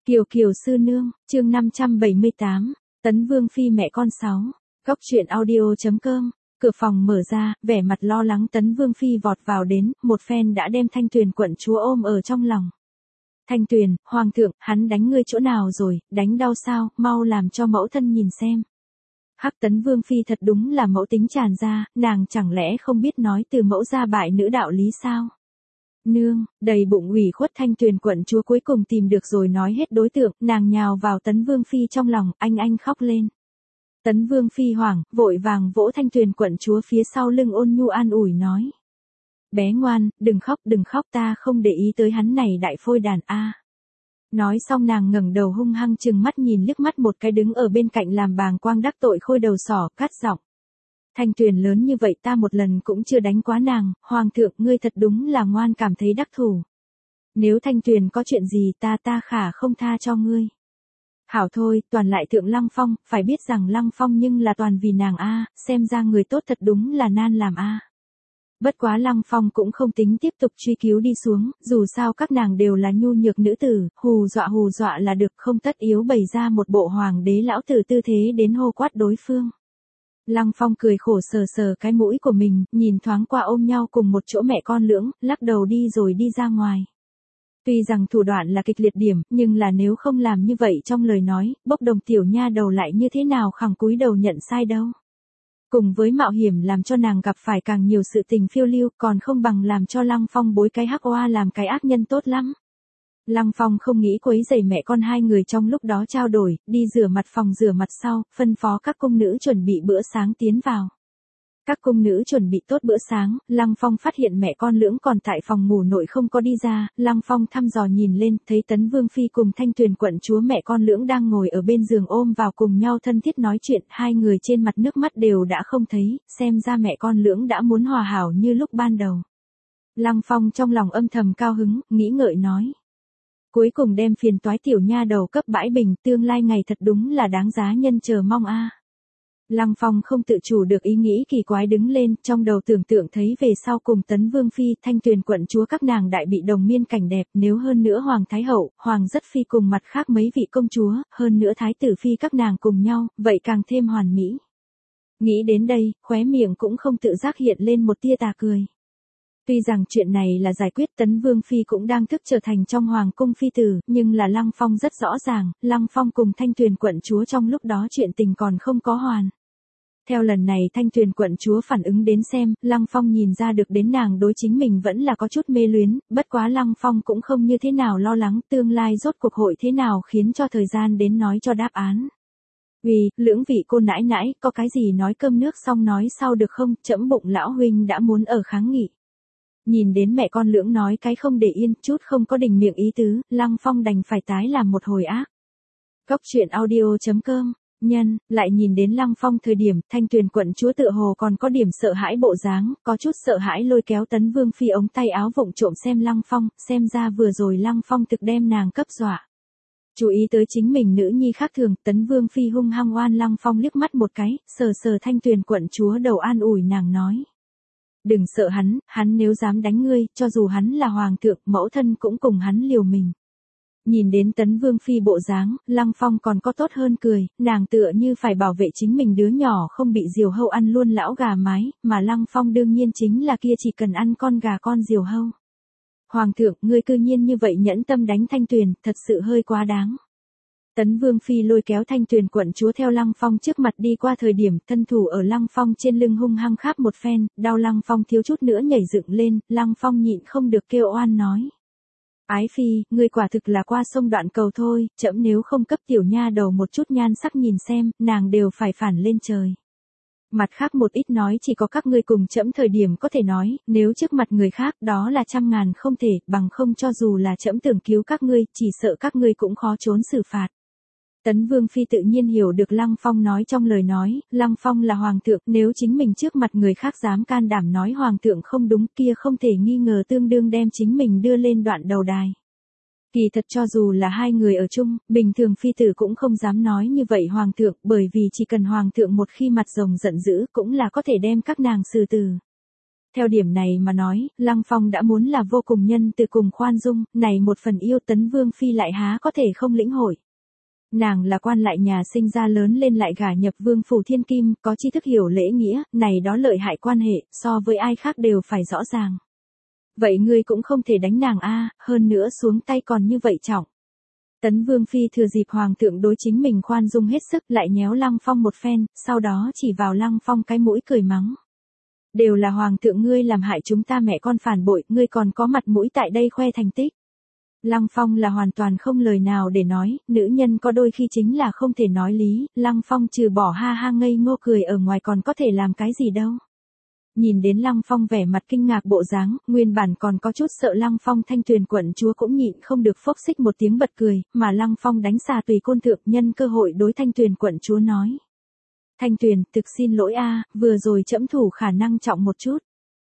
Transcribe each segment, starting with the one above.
Kiều Kiều sư nương, chương 578, Tấn Vương phi mẹ con 6. Góc truyện audio.com. Cửa phòng mở ra, vẻ mặt lo lắng Tấn Vương phi vọt vào đến, một phen đã đem Thanh Tuyền quận chúa ôm ở trong lòng. Thanh Tuyền, hoàng thượng, hắn đánh ngươi chỗ nào rồi, đánh đau sao, mau làm cho mẫu thân nhìn xem. Hắc Tấn Vương phi thật đúng là mẫu tính tràn ra, nàng chẳng lẽ không biết nói từ mẫu ra bại nữ đạo lý sao? Nương, đầy bụng ủy khuất Thanh Tuyền quận chúa cuối cùng tìm được rồi nói hết đối tượng, nàng nhào vào Tấn Vương phi trong lòng, anh khóc lên. Tấn Vương phi hoảng, vội vàng vỗ Thanh Tuyền quận chúa phía sau lưng ôn nhu an ủi nói. Bé ngoan, đừng khóc ta không để ý tới hắn này đại phôi đàn a. Nói xong nàng ngẩng đầu hung hăng chừng mắt nhìn liếc mắt một cái đứng ở bên cạnh làm bàng quang đắc tội khôi đầu sỏ, cắt giọng. Thanh Tuyền lớn như vậy ta một lần cũng chưa đánh quá nàng, hoàng thượng ngươi thật đúng là ngoan cảm thấy đắc thủ. Nếu Thanh Tuyền có chuyện gì ta khả không tha cho ngươi. Hảo thôi, toàn lại thượng Lăng Phong, phải biết rằng Lăng Phong nhưng là toàn vì nàng a, xem ra người tốt thật đúng là nan làm a. Bất quá Lăng Phong cũng không tính tiếp tục truy cứu đi xuống, dù sao các nàng đều là nhu nhược nữ tử, hù dọa là được, không tất yếu bày ra một bộ hoàng đế lão tử tư thế đến hô quát đối phương. Lăng Phong cười khổ sờ cái mũi của mình, nhìn thoáng qua ôm nhau cùng một chỗ mẹ con lưỡng, lắc đầu đi rồi đi ra ngoài. Tuy rằng thủ đoạn là kịch liệt điểm, nhưng là nếu không làm như vậy trong lời nói, bốc đồng tiểu nha đầu lại như thế nào khẳng cúi đầu nhận sai đâu. Cùng với mạo hiểm làm cho nàng gặp phải càng nhiều sự tình phiêu lưu, còn không bằng làm cho Lăng Phong bối cái hắc oa làm cái ác nhân tốt lắm. Lăng Phong không nghĩ quấy rầy mẹ con hai người trong lúc đó trao đổi, đi rửa mặt phòng rửa mặt sau, phân phó các cung nữ chuẩn bị bữa sáng tiến vào. Các cung nữ chuẩn bị tốt bữa sáng, Lăng Phong phát hiện mẹ con lưỡng còn tại phòng ngủ nội không có đi ra, Lăng Phong thăm dò nhìn lên, thấy Tấn Vương phi cùng Thanh Tuyền quận chúa mẹ con lưỡng đang ngồi ở bên giường ôm vào cùng nhau thân thiết nói chuyện, hai người trên mặt nước mắt đều đã không thấy, xem ra mẹ con lưỡng đã muốn hòa hảo như lúc ban đầu. Lăng Phong trong lòng âm thầm cao hứng, nghĩ ngợi nói. Cuối cùng đem phiền toái tiểu nha đầu cấp bãi bình, tương lai ngày thật đúng là đáng giá nhân chờ mong a. Lăng Phong không tự chủ được ý nghĩ kỳ quái đứng lên, trong đầu tưởng tượng thấy về sau cùng Tấn Vương phi, Thanh Tuyền quận chúa các nàng đại bị đồng miên cảnh đẹp, nếu hơn nữa Hoàng Thái Hậu, Hoàng Rất Phi cùng mặt khác mấy vị công chúa, hơn nữa Thái Tử Phi các nàng cùng nhau, vậy càng thêm hoàn mỹ. Nghĩ đến đây, khóe miệng cũng không tự giác hiện lên một tia tà cười. Tuy rằng chuyện này là giải quyết Tấn Vương phi cũng đang thức trở thành trong hoàng cung phi tử, nhưng là Lăng Phong rất rõ ràng, Lăng Phong cùng Thanh Tuyền quận chúa trong lúc đó chuyện tình còn không có hoàn. Theo lần này Thanh Tuyền quận chúa phản ứng đến xem, Lăng Phong nhìn ra được đến nàng đối chính mình vẫn là có chút mê luyến, bất quá Lăng Phong cũng không như thế nào lo lắng tương lai rốt cuộc hội thế nào khiến cho thời gian đến nói cho đáp án. Vì, lưỡng vị cô nãi nãi, có cái gì nói cơm nước xong nói sau được không, trẫm bụng lão huynh đã muốn ở kháng nghị. Nhìn đến mẹ con lưỡng nói cái không để yên, chút không có đình miệng ý tứ, Lăng Phong đành phải tái làm một hồi ác. Góc truyện audio.com. Nhân, lại nhìn đến Lăng Phong thời điểm, Thanh Tuyền quận chúa tựa hồ còn có điểm sợ hãi bộ dáng, có chút sợ hãi lôi kéo Tấn Vương phi ống tay áo vụng trộm xem Lăng Phong, xem ra vừa rồi Lăng Phong thực đem nàng cấp dọa. Chú ý tới chính mình nữ nhi khác thường, Tấn Vương phi hung hăng oan Lăng Phong liếc mắt một cái, sờ Thanh Tuyền quận chúa đầu an ủi nàng nói. Đừng sợ hắn nếu dám đánh ngươi, cho dù hắn là hoàng thượng, mẫu thân cũng cùng hắn liều mình. Nhìn đến Tấn Vương phi bộ dáng, Lăng Phong còn có tốt hơn cười, nàng tựa như phải bảo vệ chính mình đứa nhỏ không bị diều hâu ăn luôn lão gà mái, mà Lăng Phong đương nhiên chính là kia chỉ cần ăn con gà con diều hâu. Hoàng thượng, ngươi cư nhiên như vậy nhẫn tâm đánh Thanh Tuyền, thật sự hơi quá đáng. Tấn Vương phi lôi kéo Thanh Tuyền quận chúa theo Lăng Phong trước mặt đi qua thời điểm, thân thủ ở Lăng Phong trên lưng hung hăng kháp một phen, đau Lăng Phong thiếu chút nữa nhảy dựng lên, Lăng Phong nhịn không được kêu oan nói. Ái phi, ngươi quả thực là qua sông đoạn cầu thôi, trẫm nếu không cấp tiểu nha đầu một chút nhan sắc nhìn xem, nàng đều phải phản lên trời. Mặt khác một ít nói chỉ có các ngươi cùng trẫm thời điểm có thể nói, nếu trước mặt người khác đó là trăm ngàn không thể, bằng không cho dù là trẫm tưởng cứu các ngươi, chỉ sợ các ngươi cũng khó trốn xử phạt. Tấn Vương phi tự nhiên hiểu được Lăng Phong nói trong lời nói, Lăng Phong là hoàng thượng, nếu chính mình trước mặt người khác dám can đảm nói hoàng thượng không đúng kia không thể nghi ngờ tương đương đem chính mình đưa lên đoạn đầu đài. Kỳ thật cho dù là hai người ở chung, bình thường phi tử cũng không dám nói như vậy hoàng thượng, bởi vì chỉ cần hoàng thượng một khi mặt rồng giận dữ cũng là có thể đem các nàng xử tử. Theo điểm này mà nói, Lăng Phong đã muốn là vô cùng nhân từ cùng khoan dung, này một phần yêu Tấn Vương Phi lại há có thể không lĩnh hội. Nàng là quan lại nhà sinh ra lớn lên lại gả nhập vương phủ thiên kim, có tri thức hiểu lễ nghĩa, này đó lợi hại quan hệ, so với ai khác đều phải rõ ràng. Vậy ngươi cũng không thể đánh nàng a, hơn nữa xuống tay còn như vậy trọng. Tấn Vương Phi thừa dịp hoàng thượng đối chính mình khoan dung hết sức lại nhéo Lăng Phong một phen, sau đó chỉ vào Lăng Phong cái mũi cười mắng. Đều là hoàng thượng ngươi làm hại chúng ta mẹ con phản bội, ngươi còn có mặt mũi tại đây khoe thành tích. Lăng Phong là hoàn toàn không lời nào để nói, nữ nhân có đôi khi chính là không thể nói lý, Lăng Phong trừ bỏ ha ha ngây ngô cười ở ngoài còn có thể làm cái gì đâu. Nhìn đến Lăng Phong vẻ mặt kinh ngạc bộ dáng, nguyên bản còn có chút sợ Lăng Phong Thanh Tuyền quận chúa cũng nhịn không được phốc xích một tiếng bật cười, mà Lăng Phong đánh xà tùy côn thượng nhân cơ hội đối Thanh Tuyền quận chúa nói. Thanh Tuyền, thực xin lỗi a, vừa rồi trẫm thủ khả năng trọng một chút.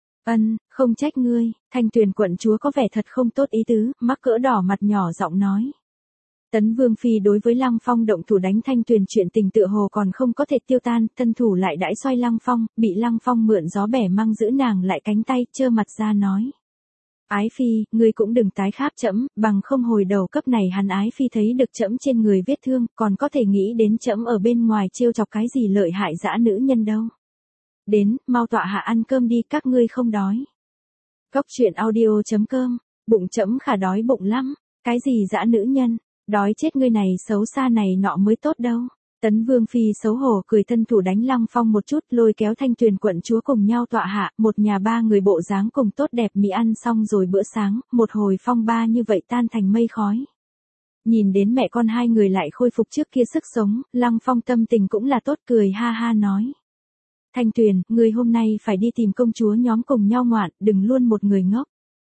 Không trách ngươi, Thanh Tuyền quận chúa có vẻ thật không tốt ý tứ, mắc cỡ đỏ mặt nhỏ giọng nói. Tấn Vương Phi đối với Lăng Phong động thủ đánh Thanh Tuyền chuyện tình tựa hồ còn không có thể tiêu tan, thân thủ lại đãi xoay Lăng Phong, bị Lăng Phong mượn gió bẻ măng giữ nàng lại cánh tay, trơ mặt ra nói. Ái Phi, ngươi cũng đừng tái kháp trẫm, bằng không hồi đầu cấp này hắn Ái Phi thấy được trẫm trên người vết thương, còn có thể nghĩ đến trẫm ở bên ngoài trêu chọc cái gì lợi hại dã nữ nhân đâu. Đến, mau tọa hạ ăn cơm đi, các ngươi không đói. Góc truyện audio.com, bụng trẫm khả đói bụng lắm, cái gì dã nữ nhân, đói chết ngươi này xấu xa này nọ mới tốt đâu. Tấn Vương Phi xấu hổ cười thân thủ đánh Lăng Phong một chút, lôi kéo Thanh Tuyền quận chúa cùng nhau tọa hạ, một nhà ba người bộ dáng cùng tốt đẹp mì ăn xong rồi bữa sáng, một hồi phong ba như vậy tan thành mây khói. Nhìn đến mẹ con hai người lại khôi phục trước kia sức sống, Lăng Phong tâm tình cũng là tốt cười ha ha nói. Thanh Tuyền, người hôm nay phải đi tìm công chúa nhóm cùng nhau ngoạn, đừng luôn một người ngốc.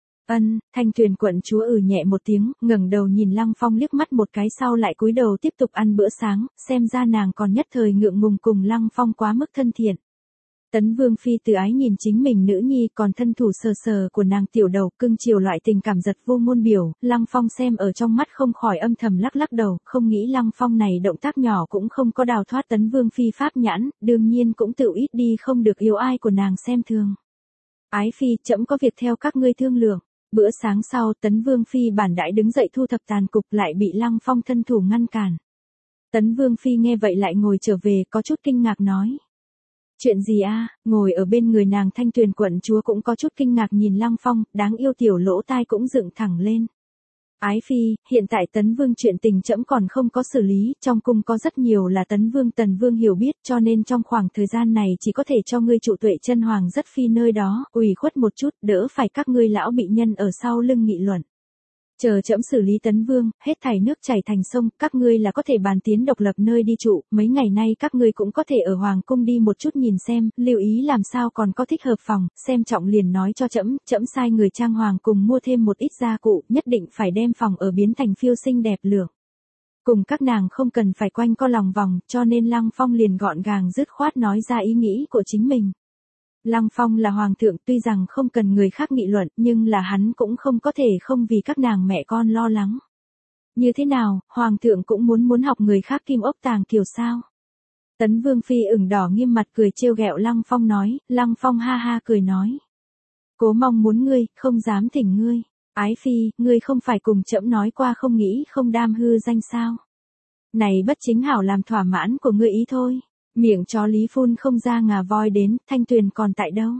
Thanh Tuyền quận chúa nhẹ một tiếng, ngẩng đầu nhìn Lăng Phong liếc mắt một cái sau lại cúi đầu tiếp tục ăn bữa sáng, xem ra nàng còn nhất thời ngượng ngùng cùng Lăng Phong quá mức thân thiện. Tấn Vương Phi từ ái nhìn chính mình nữ nhi còn thân thủ sờ sờ của nàng tiểu đầu cưng chiều loại tình cảm giật vô ngôn biểu, Lăng Phong xem ở trong mắt không khỏi âm thầm lắc lắc đầu, không nghĩ Lăng Phong này động tác nhỏ cũng không có đào thoát Tấn Vương Phi pháp nhãn, đương nhiên cũng tự ít đi không được yêu ai của nàng xem thường. Ái Phi, trẫm có việc theo các ngươi thương lượng. Bữa sáng sau Tấn Vương Phi bản đãi đứng dậy thu thập tàn cục lại bị Lăng Phong thân thủ ngăn cản. Tấn Vương Phi nghe vậy lại ngồi trở về có chút kinh ngạc nói. Chuyện gì a? Ngồi ở bên người nàng Thanh Tuyền quận chúa cũng có chút kinh ngạc nhìn Lăng Phong, đáng yêu tiểu lỗ tai cũng dựng thẳng lên. Ái Phi, hiện tại Tấn Vương chuyện tình trẫm còn không có xử lý, trong cung có rất nhiều là Tấn Vương hiểu biết cho nên trong khoảng thời gian này chỉ có thể cho ngươi trụ Tuệ chân hoàng rất phi nơi đó, ủy khuất một chút, đỡ phải các ngươi lão bị nhân ở sau lưng nghị luận. Chờ trẫm xử lý Tấn Vương, hết thảy nước chảy thành sông, các ngươi là có thể bàn tiến độc lập nơi đi trụ, mấy ngày nay các ngươi cũng có thể ở hoàng cung đi một chút nhìn xem, lưu ý làm sao còn có thích hợp phòng, xem trọng liền nói cho trẫm, trẫm sai người trang hoàng cùng mua thêm một ít gia cụ, nhất định phải đem phòng ở biến thành phiêu xinh đẹp lượng. Cùng các nàng không cần phải quanh co lòng vòng, cho nên Lăng Phong liền gọn gàng dứt khoát nói ra ý nghĩ của chính mình. Lăng Phong là hoàng thượng tuy rằng không cần người khác nghị luận nhưng là hắn cũng không có thể không vì các nàng mẹ con lo lắng. Như thế nào, hoàng thượng cũng muốn học người khác kim ốc tàng kiều sao? Tấn Vương Phi ửng đỏ nghiêm mặt cười trêu ghẹo Lăng Phong nói, Lăng Phong ha ha cười nói. Cố mong muốn ngươi, không dám thỉnh ngươi. Ái Phi, ngươi không phải cùng trẫm nói qua không nghĩ không đam hư danh sao? Này bất chính hảo làm thỏa mãn của ngươi ý thôi. Miệng chó lý phun không ra ngà voi đến, Thanh Tuyền còn tại đâu?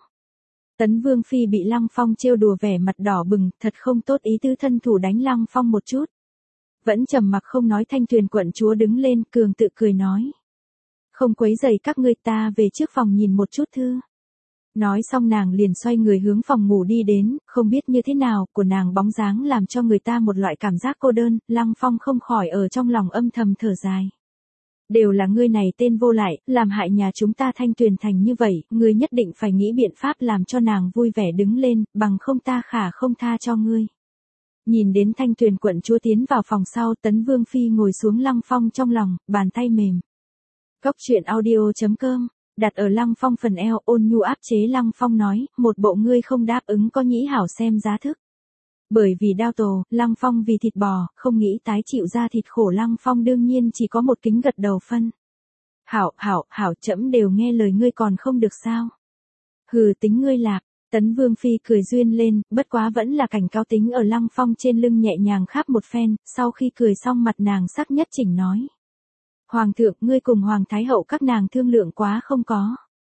Tấn Vương Phi bị Lăng Phong trêu đùa vẻ mặt đỏ bừng, thật không tốt ý tứ thân thủ đánh Lăng Phong một chút. Vẫn trầm mặc không nói Thanh Tuyền quận chúa đứng lên cường tự cười nói. Không quấy rầy các ngươi ta về trước phòng nhìn một chút thư. Nói xong nàng liền xoay người hướng phòng ngủ đi đến, không biết như thế nào, của nàng bóng dáng làm cho người ta một loại cảm giác cô đơn, Lăng Phong không khỏi ở trong lòng âm thầm thở dài. Đều là ngươi này tên vô lại, làm hại nhà chúng ta Thanh Tuyền thành như vậy, ngươi nhất định phải nghĩ biện pháp làm cho nàng vui vẻ đứng lên, bằng không ta khả không tha cho ngươi. Nhìn đến Thanh Tuyền quận chúa tiến vào phòng sau, Tấn Vương Phi ngồi xuống Lăng Phong trong lòng, bàn tay mềm. Góc truyện audio.com, đặt ở Lăng Phong phần eo, ôn nhu áp chế Lăng Phong nói, một bộ ngươi không đáp ứng có nhĩ hảo xem giá thức. Bởi vì đao tổ, Lăng Phong vì thịt bò, không nghĩ tái chịu ra thịt khổ Lăng Phong đương nhiên chỉ có một kính gật đầu phân. Hảo, trẫm đều nghe lời ngươi còn không được sao. Hừ tính ngươi lạp, Tấn Vương Phi cười duyên lên, bất quá vẫn là cảnh cáo tính ở Lăng Phong trên lưng nhẹ nhàng kháp một phen, sau khi cười xong mặt nàng sắc nhất chỉnh nói. Hoàng thượng, ngươi cùng Hoàng Thái Hậu các nàng thương lượng quá không có.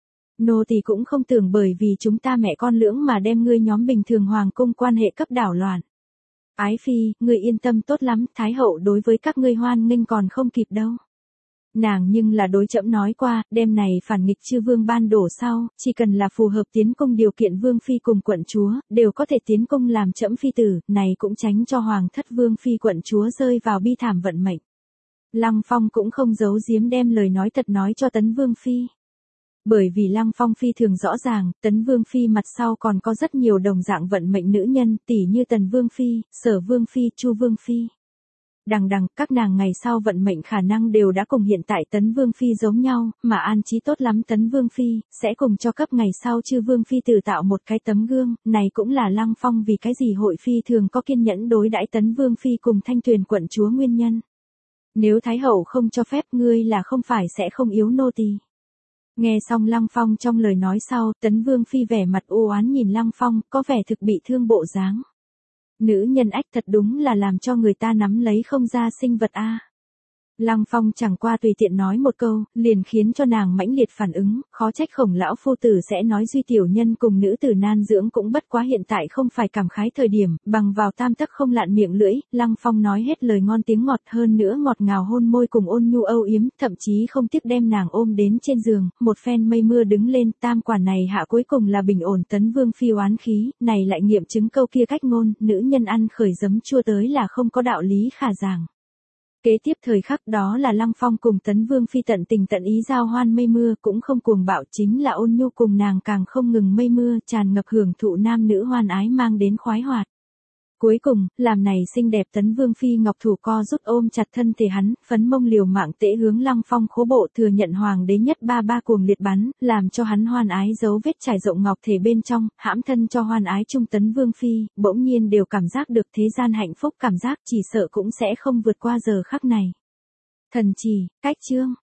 Nô tỳ cũng không tưởng bởi vì chúng ta mẹ con lưỡng mà đem ngươi nhóm bình thường Hoàng cung quan hệ cấp đảo loạn. Ái Phi, ngươi yên tâm tốt lắm, Thái Hậu đối với các ngươi hoan nghênh còn không kịp đâu. Nàng nhưng là đối trẫm nói qua, đêm này phản nghịch chư vương ban đổ sau, chỉ cần là phù hợp tiến công điều kiện vương phi cùng quận chúa, đều có thể tiến công làm trẫm phi tử, này cũng tránh cho hoàng thất vương phi quận chúa rơi vào bi thảm vận mệnh. Lăng Phong cũng không giấu giếm đem lời nói thật nói cho Tấn Vương Phi. Bởi vì Lăng Phong phi thường rõ ràng, Tấn Vương Phi mặt sau còn có rất nhiều đồng dạng vận mệnh nữ nhân, tỉ như Tần Vương Phi, Sở Vương Phi, Chu Vương Phi. Đằng, các nàng ngày sau vận mệnh khả năng đều đã cùng hiện tại Tấn Vương Phi giống nhau, mà an trí tốt lắm Tấn Vương Phi, sẽ cùng cho cấp ngày sau chư Vương Phi tự tạo một cái tấm gương, này cũng là Lăng Phong vì cái gì hội phi thường có kiên nhẫn đối đãi Tấn Vương Phi cùng Thanh Tuyền quận chúa nguyên nhân. Nếu Thái Hậu không cho phép ngươi là không phải sẽ không yếu nô tỳ. Nghe xong Lăng Phong trong lời nói sau, Tấn Vương Phi vẻ mặt u oán nhìn Lăng Phong, có vẻ thực bị thương bộ dáng. Nữ nhân ách thật đúng là làm cho người ta nắm lấy không ra sinh vật a. Lăng Phong chẳng qua tùy tiện nói một câu, liền khiến cho nàng mãnh liệt phản ứng, khó trách Khổng lão phu tử sẽ nói duy tiểu nhân cùng nữ tử nan dưỡng cũng bất quá hiện tại không phải cảm khái thời điểm, bằng vào tam tấc không lạn miệng lưỡi, Lăng Phong nói hết lời ngon tiếng ngọt hơn nữa ngọt ngào hôn môi cùng ôn nhu âu yếm, thậm chí không tiếc đem nàng ôm đến trên giường, một phen mây mưa đứng lên, tam quả này hạ cuối cùng là bình ổn Tấn Vương Phi oán khí, này lại nghiệm chứng câu kia cách ngôn, nữ nhân ăn khởi giấm chua tới là không có đạo lý khả giảng. Kế tiếp thời khắc đó là Lăng Phong cùng Tấn Vương Phi tận tình tận ý giao hoan mây mưa, cũng không cuồng bạo, chính là ôn nhu cùng nàng càng không ngừng mây mưa, tràn ngập hưởng thụ nam nữ hoan ái mang đến khoái hoạt. Cuối cùng, làm này xinh đẹp Tấn Vương Phi ngọc thủ co rút ôm chặt thân thể hắn, phấn mông liều mạng tễ hướng Lăng Phong khố bộ thừa nhận hoàng đế nhất ba cuồng liệt bắn, làm cho hắn hoan ái dấu vết trải rộng ngọc thể bên trong, hãm thân cho hoan ái trung Tấn Vương Phi, bỗng nhiên đều cảm giác được thế gian hạnh phúc cảm giác chỉ sợ cũng sẽ không vượt qua giờ khắc này. Thần chỉ, cách chương.